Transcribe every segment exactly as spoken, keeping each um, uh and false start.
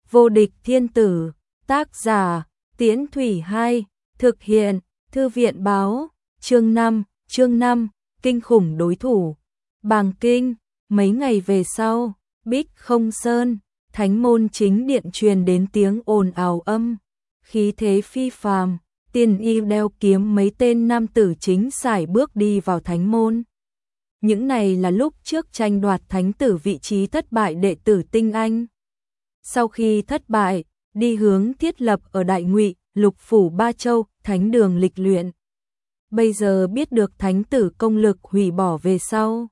Vô địch thiên tử, tác giả, Tiễn Thủy hai, thực hiện, Thư viện báo, chương năm, chương năm, kinh khủng đối thủ. Bàng Kinh, mấy ngày về sau, Bích Không Sơn, Thánh môn chính điện truyền đến tiếng ồn ào âm, khí thế phi phàm, Tiên Y đeo kiếm mấy tên nam tử chính sải bước đi vào thánh môn. Những này là lúc trước tranh đoạt thánh tử vị trí thất bại đệ tử Tinh Anh. Sau khi thất bại, đi hướng thiết lập ở Đại Ngụy, Lục phủ Ba Châu, thánh đường lịch luyện. Bây giờ biết được thánh tử công lực hủy bỏ về sau,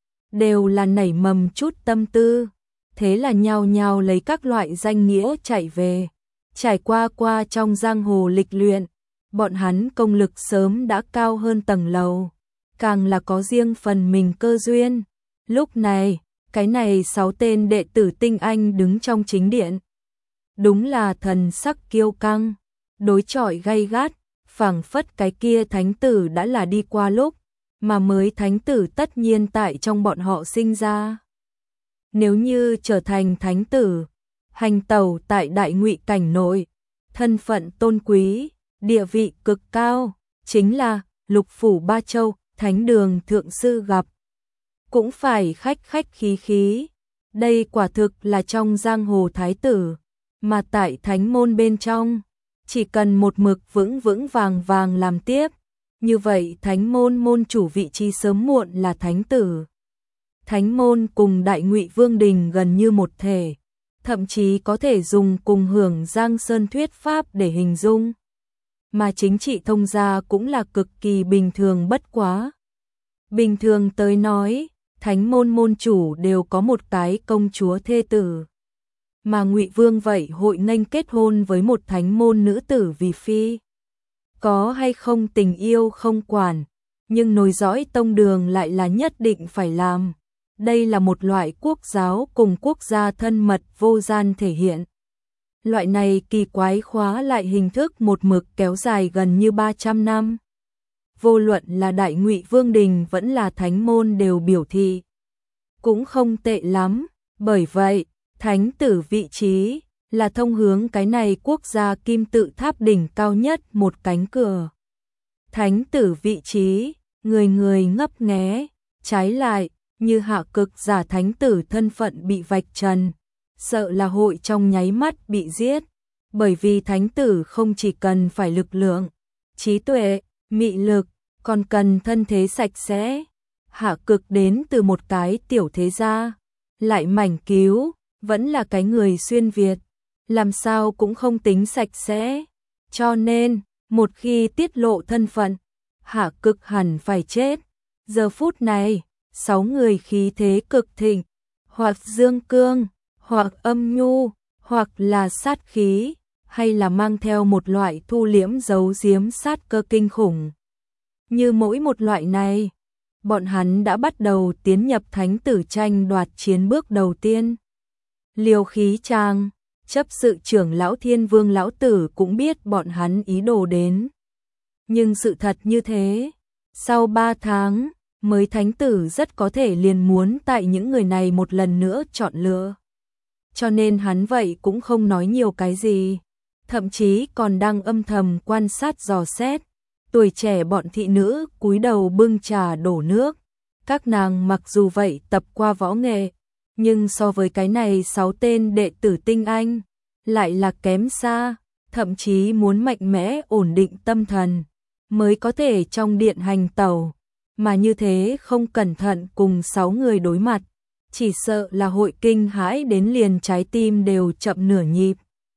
đều là nảy mầm chút tâm tư, thế là nhao nhao lấy các loại danh nghĩa chạy về. Trải qua qua trong giang hồ lịch luyện, bọn hắn công lực sớm đã cao hơn tầng lầu, càng là có riêng phần mình cơ duyên. Lúc này, cái này sáu tên đệ tử Tinh Anh đứng trong chính điện. Đúng là thần sắc kiêu căng, đối chọi gay gắt, phảng phất cái kia thánh tử đã là đi qua lúc, mà mới thánh tử tất nhiên tại trong bọn họ sinh ra. Nếu như trở thành thánh tử, hành tẩu tại Đại Ngụy cảnh nội, thân phận tôn quý, địa vị cực cao, chính là Lục phủ Ba Châu, thánh đường thượng sư gặp, cũng phải khách khách khí khí. Đây quả thực là trong giang hồ thái tử, mà tại thánh môn bên trong, chỉ cần một mực vững vững vàng vàng làm tiếp, như vậy thánh môn môn chủ vị trí sớm muộn là thánh tử. Thánh môn cùng Đại Ngụy Vương đình gần như một thể, thậm chí có thể dùng cùng hưởng Giang Sơn thuyết pháp để hình dung. Mà chính trị thông gia cũng là cực kỳ bình thường bất quá. Bình thường tới nói, thánh môn môn chủ đều có một cái công chúa thê tử. Mà Ngụy Vương vậy hội nghênh kết hôn với một thánh môn nữ tử vì phi. Có hay không tình yêu không quản, nhưng nối dõi tông đường lại là nhất định phải làm. Đây là một loại quốc giáo cùng quốc gia thân mật vô gian thể hiện. Loại này kỳ quái khóa lại hình thức một mực kéo dài gần như ba trăm năm. Vô luận là Đại Ngụy Vương đình vẫn là thánh môn đều biểu thị cũng không tệ lắm, bởi vậy, thánh tử vị trí là thông hướng cái này quốc gia kim tự tháp đỉnh cao nhất một cánh cửa. Thánh tử vị trí, người người ngấp nghé, trái lại, như hạ cực giả thánh tử thân phận bị vạch trần, sợ là hội trong nháy mắt bị giết, bởi vì thánh tử không chỉ cần phải lực lượng, trí tuệ, mị lực, còn cần thân thế sạch sẽ. Hạ cực đến từ một cái tiểu thế gia, lại mảnh cứu, vẫn là cái người xuyên Việt, làm sao cũng không tính sạch sẽ, cho nên, một khi tiết lộ thân phận, Hạ cực hẳn phải chết. Giờ phút này, sáu người khí thế cực thịnh, hoặc dương cương, hoặc âm nhu, hoặc là sát khí, hay là mang theo một loại thu liễm giấu giếm sát cơ kinh khủng. Như mỗi một loại này, bọn hắn đã bắt đầu tiến nhập thánh tử tranh đoạt chiến bước đầu tiên. Liêu Khí Trang, chấp sự trưởng lão Thiên Vương lão tử cũng biết bọn hắn ý đồ đến. Nhưng sự thật như thế, sau ba tháng, mới thánh tử rất có thể liền muốn tại những người này một lần nữa chọn lựa. Cho nên hắn vậy cũng không nói nhiều cái gì, thậm chí còn đang âm thầm quan sát dò xét. Tuổi trẻ bọn thị nữ cúi đầu bưng trà đổ nước, các nàng mặc dù vậy tập qua võ nghệ, nhưng so với cái này sáu tên đệ tử Tinh Anh, lại là kém xa, thậm chí muốn mạnh mẽ ổn định tâm thần, mới có thể trong điện hành tẩu, mà như thế không cẩn thận cùng sáu người đối mặt, chỉ sợ là hội kinh hãi đến liền trái tim đều chậm nửa nhịp.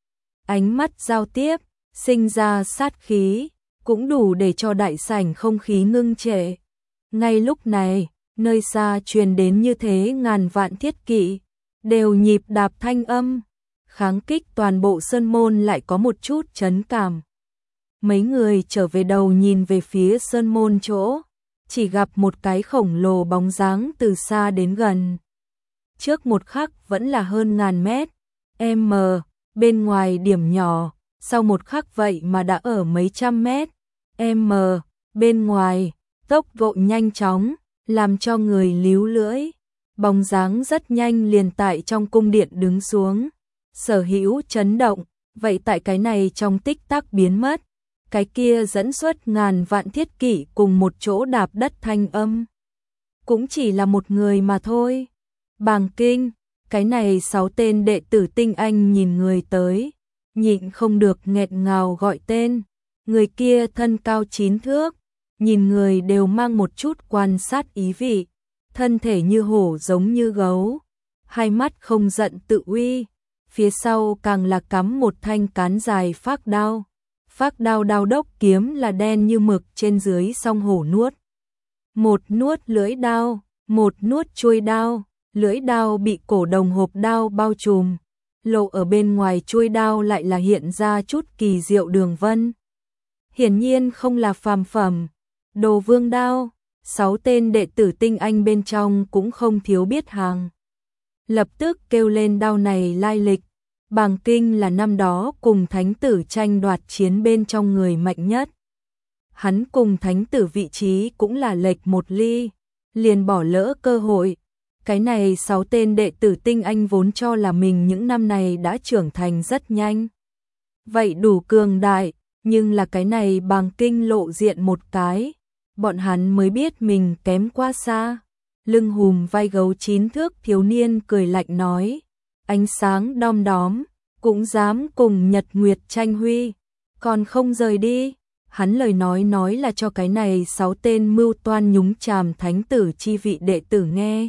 Ánh mắt giao tiếp, sinh ra sát khí, cũng đủ để cho đại sảnh không khí ngưng trệ. Ngay lúc này, nơi xa truyền đến như thế ngàn vạn thiết kỵ, đều nhịp đạp thanh âm, kháng kích toàn bộ sơn môn lại có một chút chấn cảm. Mấy người trở về đầu nhìn về phía sơn môn chỗ, chỉ gặp một cái khổng lồ bóng dáng từ xa đến gần. Trước một khắc vẫn là hơn ngàn mét, m, bên ngoài điểm nhỏ, sau một khắc vậy mà đã ở mấy trăm mét, m, bên ngoài, tốc độ nhanh chóng, làm cho người líu lưỡi. Bóng dáng rất nhanh liền tại trong cung điện đứng xuống, sở hữu chấn động, vậy tại cái này trong tích tắc biến mất, cái kia dẫn xuất ngàn vạn thiết kỷ cùng một chỗ đạp đất thanh âm. Cũng chỉ là một người mà thôi. Bàng Kinh, cái này sáu tên đệ tử tinh anh nhìn người tới, nhịn không được nghẹt ngào gọi tên. Người kia thân cao chín thước, nhìn người đều mang một chút quan sát ý vị, thân thể như hổ giống như gấu, hai mắt không giận tự uy, phía sau càng là cắm một thanh cán dài phác đao. Phác đao đao đốc kiếm là đen như mực trên dưới song hổ nuốt. Một nuốt lưỡi đao, một nuốt chuôi đao, lưỡi đao bị cổ đồng hộp đao bao trùm, lộ ở bên ngoài chuôi đao lại là hiện ra chút kỳ diệu đường vân. Hiển nhiên không là phàm phẩm, Đồ Vương đao, sáu tên đệ tử tinh anh bên trong cũng không thiếu biết hàng. Lập tức kêu lên đao này lai lịch. Bàng Kinh là năm đó cùng thánh tử tranh đoạt chiến bên trong người mạnh nhất. Hắn cùng thánh tử vị trí cũng là lệch một ly, liền bỏ lỡ cơ hội. Cái này sáu tên đệ tử tinh anh vốn cho là mình những năm này đã trưởng thành rất nhanh. Vậy đủ cường đại, nhưng là cái này Bàng Kinh lộ diện một cái, bọn hắn mới biết mình kém quá xa. Lưng hùm vai gấu chín thước thiếu niên cười lạnh nói, ánh sáng đom đóm, cũng dám cùng Nhật Nguyệt tranh huy, còn không rời đi. Hắn lời nói nói là cho cái này sáu tên mưu toan nhúng chàm thánh tử chi vị đệ tử nghe.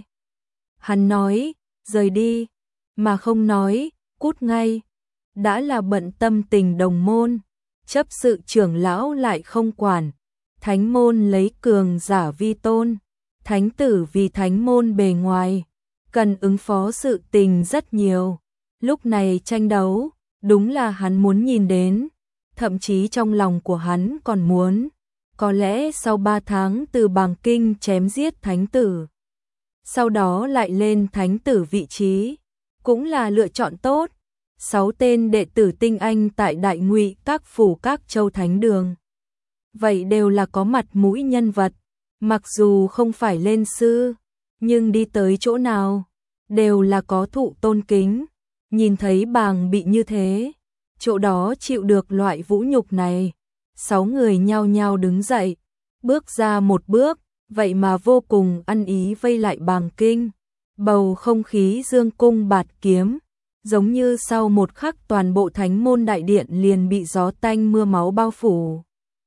Hắn nói, rời đi, mà không nói, cút ngay. Đã là bận tâm tình đồng môn, chấp sự trưởng lão lại không quản. Thánh môn lấy cường giả vi tôn, thánh tử vì thánh môn bề ngoài, cần ứng phó sự tình rất nhiều. Lúc này tranh đấu, đúng là hắn muốn nhìn đến, thậm chí trong lòng của hắn còn muốn, có lẽ sau ba tháng từ Bàng Kinh chém giết thánh tử, sau đó lại lên thánh tử vị trí, cũng là lựa chọn tốt. Sáu tên đệ tử tinh anh tại Đại Ngụy các phủ các châu thánh đường, vậy đều là có mặt mũi nhân vật, mặc dù không phải lên sư, nhưng đi tới chỗ nào, đều là có thụ tôn kính. Nhìn thấy Bàng bị như thế, chỗ đó chịu được loại vũ nhục này, sáu người nhao nhao đứng dậy, bước ra một bước, vậy mà vô cùng ăn ý vây lại Bàng Kinh. Bầu không khí dương cung bạt kiếm, giống như sau một khắc toàn bộ thánh môn đại điện liền bị gió tanh mưa máu bao phủ.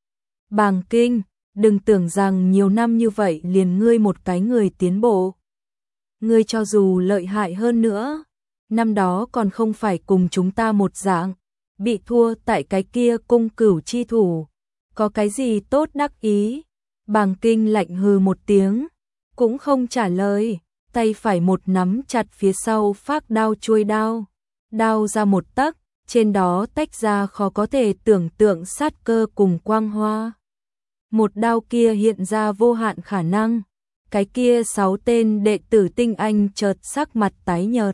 Bàng Kinh, đừng tưởng rằng nhiều năm như vậy liền ngươi một cái người tiến bộ. Ngươi cho dù lợi hại hơn nữa, năm đó còn không phải cùng chúng ta một dạng, bị thua tại cái kia cung cửu chi thủ, có cái gì tốt đắc ý. Bàng Kinh lạnh hừ một tiếng, cũng không trả lời, tay phải một nắm chặt phía sau phác đao chuôi đao, đao ra một tấc, trên đó tách ra khó có thể tưởng tượng sát cơ cùng quang hoa. Một đao kia hiện ra vô hạn khả năng, cái kia sáu tên đệ tử tinh anh chợt sắc mặt tái nhợt.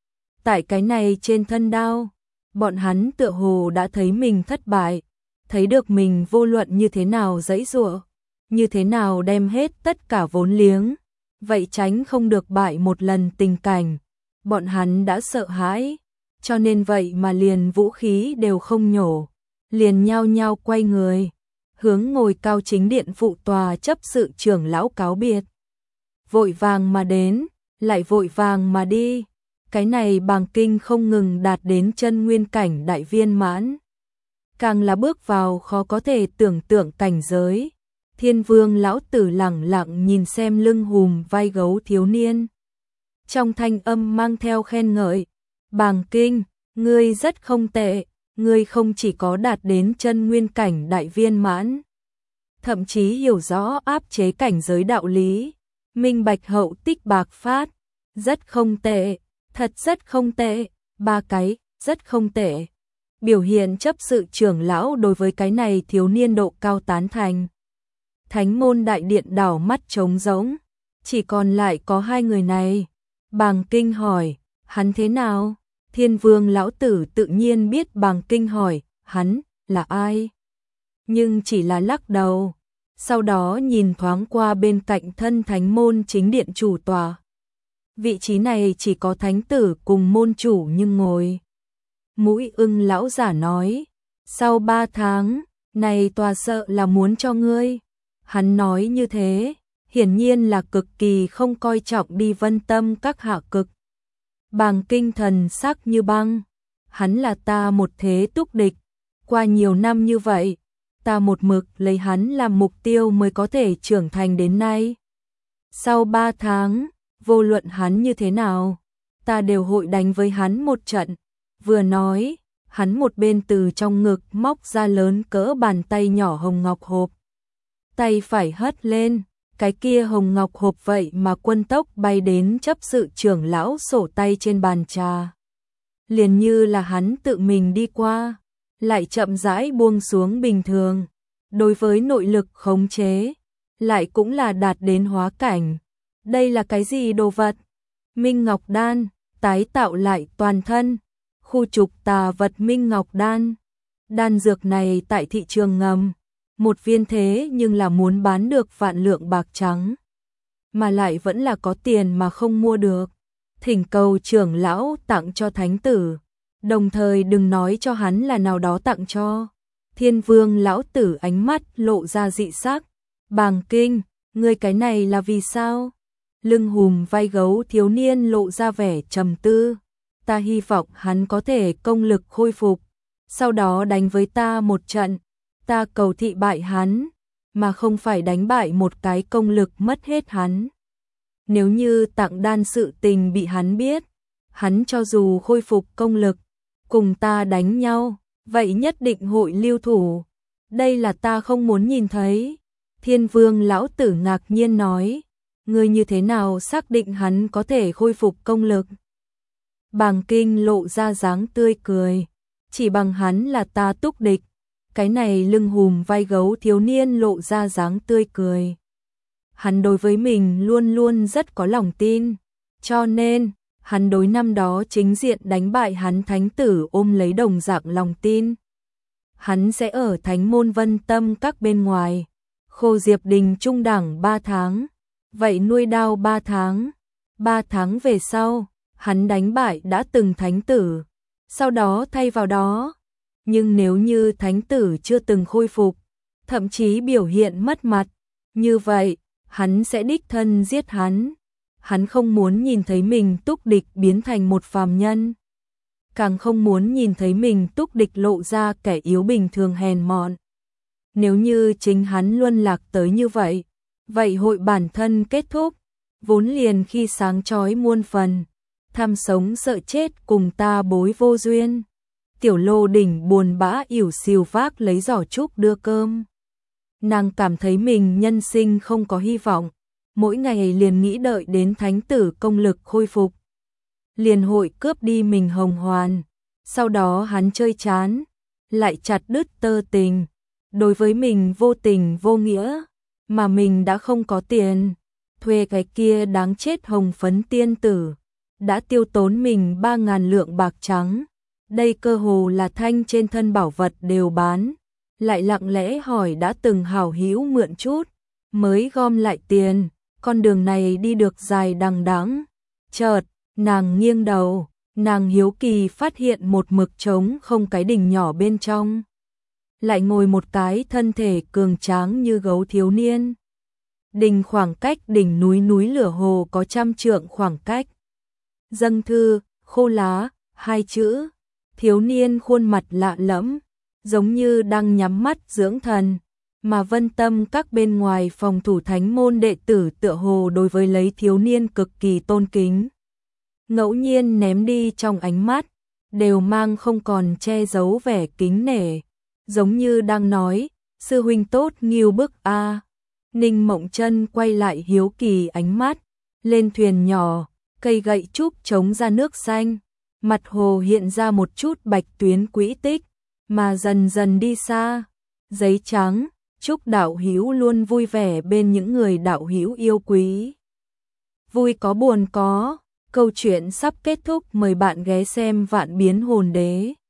Tại cái này trên thân đao, bọn hắn tựa hồ đã thấy mình thất bại, thấy được mình vô luận như thế nào giãy giụa, như thế nào đem hết tất cả vốn liếng, vậy tránh không được bại một lần tình cảnh. Bọn hắn đã sợ hãi, cho nên vậy mà liền vũ khí đều không nhổ, liền nhao nhao quay người, hướng ngồi cao chính điện phụ tòa chấp sự trưởng lão cáo biệt. Vội vàng mà đến, lại vội vàng mà đi. Cái này Bàng Kinh không ngừng đạt đến chân nguyên cảnh đại viên mãn, càng là bước vào khó có thể tưởng tượng cảnh giới. Thiên Vương lão tử lẳng lặng nhìn xem lưng hùm vai gấu thiếu niên, trong thanh âm mang theo khen ngợi. Bàng Kinh, ngươi rất không tệ, ngươi không chỉ có đạt đến chân nguyên cảnh đại viên mãn, thậm chí hiểu rõ áp chế cảnh giới đạo lý, minh bạch hậu tích bạc phát, rất không tệ, thật rất không tệ, ba cái, rất không tệ. Biểu hiện chấp sự trưởng lão đối với cái này thiếu niên độ cao tán thành. Thánh môn đại điện đảo mắt trống rỗng, chỉ còn lại có hai người này. Bàng Kinh hỏi, hắn thế nào? Thiên Vương lão tử tự nhiên biết Bàng Kinh hỏi, hắn là ai? Nhưng chỉ là lắc đầu, sau đó nhìn thoáng qua bên cạnh thân thánh môn chính điện chủ tòa. Vị trí này chỉ có thánh tử cùng môn chủ nhưng ngồi. Mũi ưng lão giả nói, sau ba tháng, này tòa sợ là muốn cho ngươi. Hắn nói như thế, hiển nhiên là cực kỳ không coi trọng đi Vân Tâm các hạ cực. Bàng Kinh thần sắc như băng, hắn là ta một thế túc địch, qua nhiều năm như vậy, ta một mực lấy hắn làm mục tiêu mới có thể trưởng thành đến nay. Sau ba tháng, vô luận hắn như thế nào, ta đều hội đánh với hắn một trận. Vừa nói, hắn một bên từ trong ngực móc ra lớn cỡ bàn tay nhỏ hồng ngọc hộp. Tay phải hất lên, cái kia hồng ngọc hộp vậy mà quân tốc bay đến chấp sự trưởng lão sổ tay trên bàn trà. Liền như là hắn tự mình đi qua, lại chậm rãi buông xuống bình thường. Đối với nội lực khống chế, lại cũng là đạt đến hóa cảnh. Đây là cái gì đồ vật? Minh Ngọc Đan, tái tạo lại toàn thân. Khu trục tà vật Minh Ngọc Đan. Đan dược này tại thị trường ngầm, một viên thế nhưng là muốn bán được vạn lượng bạc trắng. Mà lại vẫn là có tiền mà không mua được. Thỉnh cầu trưởng lão tặng cho thánh tử, đồng thời đừng nói cho hắn là nào đó tặng cho. Thiên Vương lão tử ánh mắt lộ ra dị sắc. Bàng Kinh, ngươi cái này là vì sao? Lưng hùm vai gấu thiếu niên lộ ra vẻ trầm tư. Ta hy vọng hắn có thể công lực khôi phục, sau đó đánh với ta một trận. Ta cầu thị bại hắn, mà không phải đánh bại một cái công lực mất hết hắn. Nếu như tặng đan sự tình bị hắn biết, hắn cho dù khôi phục công lực, cùng ta đánh nhau, vậy nhất định hội lưu thủ. Đây là ta không muốn nhìn thấy. Thiên Vương lão tử ngạc nhiên nói, ngươi như thế nào xác định hắn có thể khôi phục công lực? Bàng Kinh lộ ra dáng tươi cười, chỉ bằng hắn là ta túc địch. Cái này lưng hùm vai gấu thiếu niên lộ ra dáng tươi cười. Hắn đối với mình luôn luôn rất có lòng tin, cho nên hắn đối năm đó chính diện đánh bại hắn thánh tử ôm lấy đồng dạng lòng tin. Hắn sẽ ở Thánh môn Vân Tâm các bên ngoài, khô diệp đình trung đẳng ba tháng, vậy nuôi đao ba tháng. Ba tháng về sau, hắn đánh bại đã từng thánh tử, sau đó thay vào đó. Nhưng nếu như thánh tử chưa từng khôi phục, thậm chí biểu hiện mất mặt, như vậy, hắn sẽ đích thân giết hắn. Hắn không muốn nhìn thấy mình túc địch biến thành một phàm nhân. Càng không muốn nhìn thấy mình túc địch lộ ra kẻ yếu bình thường hèn mọn. Nếu như chính hắn luân lạc tới như vậy, vậy hội bản thân kết thúc, vốn liền khi sáng chói muôn phần, tham sống sợ chết cùng ta bối vô duyên. Tiểu Lô Đỉnh buồn bã ỉu xìu vác lấy giỏ trúc đưa cơm. Nàng cảm thấy mình nhân sinh không có hy vọng, mỗi ngày liền nghĩ đợi đến thánh tử công lực khôi phục. Liền hội cướp đi mình hồng hoàn, sau đó hắn chơi chán, lại chặt đứt tơ tình. Đối với mình vô tình vô nghĩa, mà mình đã không có tiền, thuê cái kia đáng chết hồng phấn tiên tử, đã tiêu tốn mình ba ngàn lượng bạc trắng. Đây cơ hồ là thanh trên thân bảo vật đều bán, lại lặng lẽ hỏi đã từng hảo hữu mượn chút, mới gom lại tiền, con đường này đi được dài đằng đẵng. Chợt, nàng nghiêng đầu, nàng hiếu kỳ phát hiện một mực trống không cái đình nhỏ bên trong. Lại ngồi một cái thân thể cường tráng như gấu thiếu niên. Đình khoảng cách đỉnh núi núi lửa hồ có trăm trượng khoảng cách. Dâng thư, khô lá, hai chữ. Thiếu niên khuôn mặt lạ lẫm, giống như đang nhắm mắt dưỡng thần, mà Vân Tâm các bên ngoài phòng thủ thánh môn đệ tử tựa hồ đối với lấy thiếu niên cực kỳ tôn kính. Ngẫu nhiên ném đi trong ánh mắt, đều mang không còn che giấu vẻ kính nể, giống như đang nói, sư huynh tốt nghiêu bức a. Ninh Mộng Chân quay lại hiếu kỳ ánh mắt, lên thuyền nhỏ, cây gậy trúc chống ra nước xanh. Mặt hồ hiện ra một chút bạch tuyến quỹ tích, mà dần dần đi xa. Giấy trắng, chúc đạo hữu luôn vui vẻ bên những người đạo hữu yêu quý. Vui có buồn có, câu chuyện sắp kết thúc, mời bạn ghé xem Vạn Biến Hồn Đế.